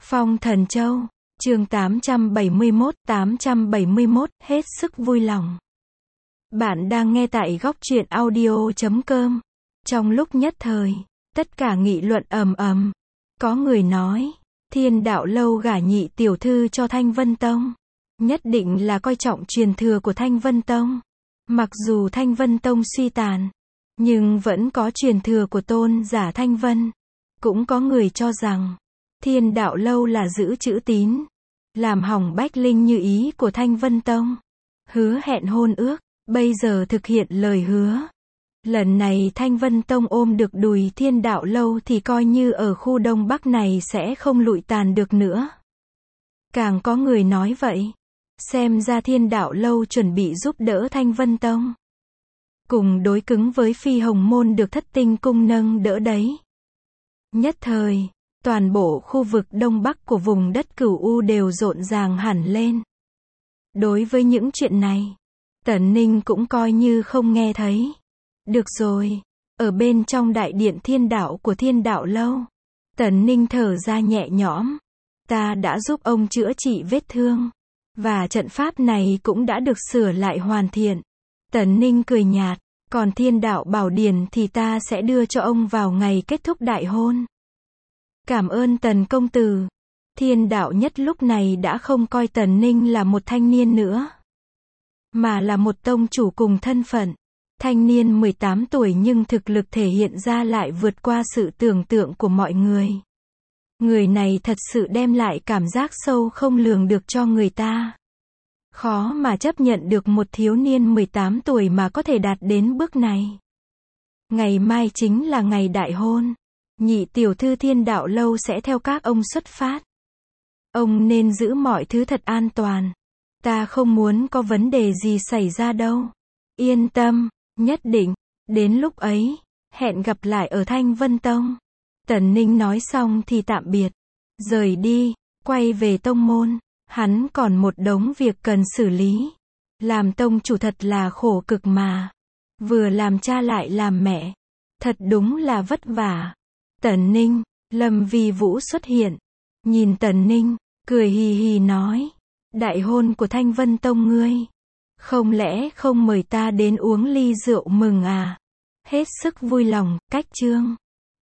Phong Thần Châu, chương 871, hết sức vui lòng. Bạn đang nghe tại góc truyện audio.com. Trong lúc nhất thời, tất cả nghị luận ầm ầm. Có người nói, Thiên Đạo Lâu gả nhị tiểu thư cho Thanh Vân Tông, nhất định là coi trọng truyền thừa của Thanh Vân Tông. Mặc dù Thanh Vân Tông suy tàn, nhưng vẫn có truyền thừa của tôn giả Thanh Vân. Cũng có người cho rằng, Thiên Đạo Lâu là giữ chữ tín, làm hỏng bách linh như ý của Thanh Vân Tông. Hứa hẹn hôn ước, bây giờ thực hiện lời hứa. Lần này Thanh Vân Tông ôm được đùi Thiên Đạo Lâu thì coi như ở khu Đông Bắc này sẽ không lụi tàn được nữa. Càng có người nói vậy. Xem ra Thiên Đạo Lâu chuẩn bị giúp đỡ Thanh Vân Tông. Cùng đối cứng với Phi Hồng Môn được Thất Tinh Cung nâng đỡ đấy. Nhất thời, toàn bộ khu vực Đông Bắc của vùng đất Cửu U đều rộn ràng hẳn lên. Đối với những chuyện này, Tần Ninh cũng coi như không nghe thấy. Được rồi, ở bên trong đại điện Thiên Đạo của Thiên Đạo Lâu, Tần Ninh thở ra nhẹ nhõm. Ta đã giúp ông chữa trị vết thương, và trận pháp này cũng đã được sửa lại hoàn thiện. Tần Ninh cười nhạt, còn Thiên Đạo Bảo Điển thì ta sẽ đưa cho ông vào ngày kết thúc đại hôn. Cảm ơn Tần công tử. Thiên Đạo Nhất lúc này đã không coi Tần Ninh là một thanh niên nữa, mà là một tông chủ cùng thân phận. Thanh niên 18 tuổi nhưng thực lực thể hiện ra lại vượt qua sự tưởng tượng của mọi người. Người này thật sự đem lại cảm giác sâu không lường được cho người ta. Khó mà chấp nhận được một thiếu niên 18 tuổi mà có thể đạt đến bước này. Ngày mai chính là ngày đại hôn. Nhị tiểu thư Thiên Đạo Lâu sẽ theo các ông xuất phát. Ông nên giữ mọi thứ thật an toàn. Ta không muốn có vấn đề gì xảy ra đâu. Yên tâm, nhất định. Đến lúc ấy, hẹn gặp lại ở Thanh Vân Tông. Tần Ninh nói xong thì tạm biệt. Rời đi, quay về tông môn. Hắn còn một đống việc cần xử lý. Làm tông chủ thật là khổ cực mà. Vừa làm cha lại làm mẹ. Thật đúng là vất vả. Tần Ninh, Lâm Vi Vũ xuất hiện. Nhìn Tần Ninh, cười hì hì nói. Đại hôn của Thanh Vân Tông ngươi. Không lẽ không mời ta đến uống ly rượu mừng à? Hết sức vui lòng, cách chương.